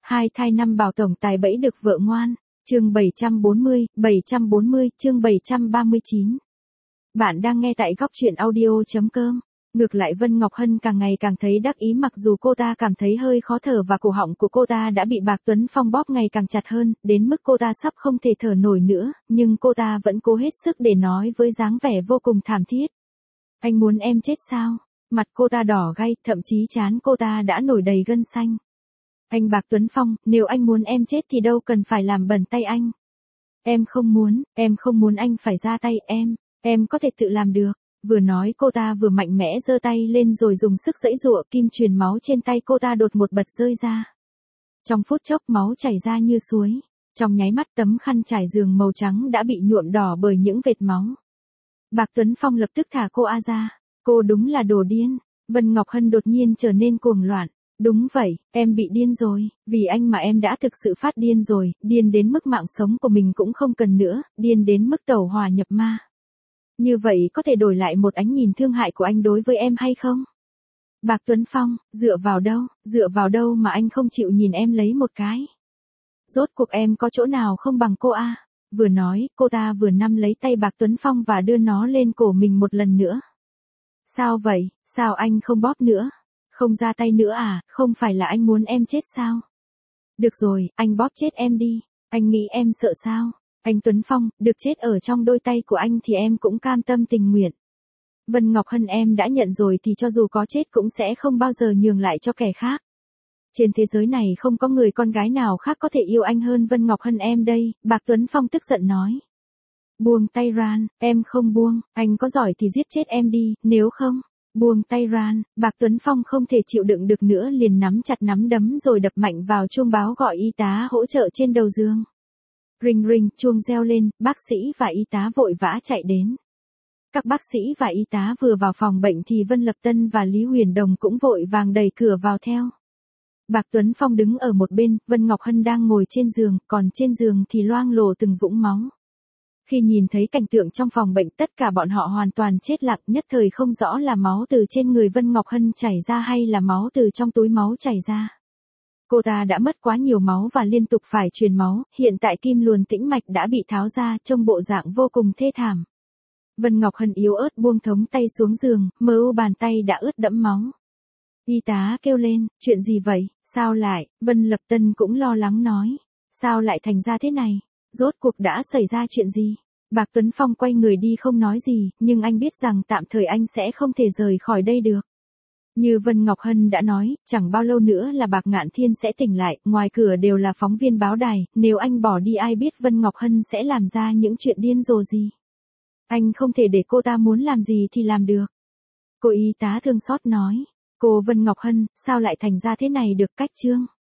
Hai thai năm bảo tổng tài bẫy được vợ ngoan. Chương 740, chương 739. Bạn đang nghe tại góc truyện audio.com. Ngược lại Vân Ngọc Hân càng ngày càng thấy đắc ý, mặc dù cô ta cảm thấy hơi khó thở và cổ họng của cô ta đã bị Bạc Tuấn Phong bóp ngày càng chặt hơn, đến mức cô ta sắp không thể thở nổi nữa, nhưng cô ta vẫn cố hết sức để nói với dáng vẻ vô cùng thảm thiết. Anh muốn em chết sao? Mặt cô ta đỏ gay, thậm chí trán cô ta đã nổi đầy gân xanh. Anh Bạc Tuấn Phong, nếu anh muốn em chết thì đâu cần phải làm bẩn tay anh. Em không muốn anh phải ra tay, em có thể tự làm được. Vừa nói cô ta vừa mạnh mẽ giơ tay lên rồi dùng sức giãy giụa, kim truyền máu trên tay cô ta đột một bật rơi ra. Trong phút chốc máu chảy ra như suối, trong nháy mắt tấm khăn trải giường màu trắng đã bị nhuộm đỏ bởi những vệt máu. Bạc Tuấn Phong lập tức thả cô ra. Cô đúng là đồ điên. Vân Ngọc Hân đột nhiên trở nên cuồng loạn. Đúng vậy, em bị điên rồi, vì anh mà em đã thực sự phát điên rồi, điên đến mức mạng sống của mình cũng không cần nữa, điên đến mức tẩu hỏa nhập ma. Như vậy có thể đổi lại một ánh nhìn thương hại của anh đối với em hay không? Bạc Tuấn Phong, dựa vào đâu mà anh không chịu nhìn em lấy một cái? Rốt cuộc em có chỗ nào không bằng cô à? Vừa nói, cô ta vừa nắm lấy tay Bạc Tuấn Phong và đưa nó lên cổ mình một lần nữa. Sao vậy, sao anh không bóp nữa? Không ra tay nữa à, không phải là anh muốn em chết sao? Được rồi, anh bóp chết em đi, anh nghĩ em sợ sao? Anh Tuấn Phong, được chết ở trong đôi tay của anh thì em cũng cam tâm tình nguyện. Vân Ngọc Hân, em đã nhận rồi thì cho dù có chết cũng sẽ không bao giờ nhường lại cho kẻ khác. Trên thế giới này không có người con gái nào khác có thể yêu anh hơn Vân Ngọc Hân em đây, Bạc Tuấn Phong tức giận nói. Buông tay ra, em không buông, anh có giỏi thì giết chết em đi, nếu không. Buông tay ra, Bạc Tuấn Phong không thể chịu đựng được nữa liền nắm chặt nắm đấm rồi đập mạnh vào chuông báo gọi y tá hỗ trợ trên đầu giường. Ring ring, chuông reo lên, bác sĩ và y tá vội vã chạy đến. Các bác sĩ và y tá vừa vào phòng bệnh thì Vân Lập Tân và Lý Huyền Đồng cũng vội vàng đẩy cửa vào theo. Bạc Tuấn Phong đứng ở một bên, Vân Ngọc Hân đang ngồi trên giường, còn trên giường thì loang lổ từng vũng máu. Khi nhìn thấy cảnh tượng trong phòng bệnh, tất cả bọn họ hoàn toàn chết lặng, nhất thời không rõ là máu từ trên người Vân Ngọc Hân chảy ra hay là máu từ trong túi máu chảy ra. Cô ta đã mất quá nhiều máu và liên tục phải truyền máu, hiện tại kim luồn tĩnh mạch đã bị tháo ra, trông bộ dạng vô cùng thê thảm. Vân Ngọc Hân yếu ớt buông thống tay xuống giường, mờ u bàn tay đã ướt đẫm máu. Y tá kêu lên, chuyện gì vậy, sao lại? Vân Lập Tân cũng lo lắng nói, sao lại thành ra thế này? Rốt cuộc đã xảy ra chuyện gì? Bạc Tuấn Phong quay người đi không nói gì, nhưng anh biết rằng tạm thời anh sẽ không thể rời khỏi đây được. Như Vân Ngọc Hân đã nói, chẳng bao lâu nữa là Bạc Ngạn Thiên sẽ tỉnh lại, ngoài cửa đều là phóng viên báo đài, nếu anh bỏ đi ai biết Vân Ngọc Hân sẽ làm ra những chuyện điên rồ gì. Anh không thể để cô ta muốn làm gì thì làm được. Cô y tá thương xót nói, cô Vân Ngọc Hân, sao lại thành ra thế này được? Cách Trương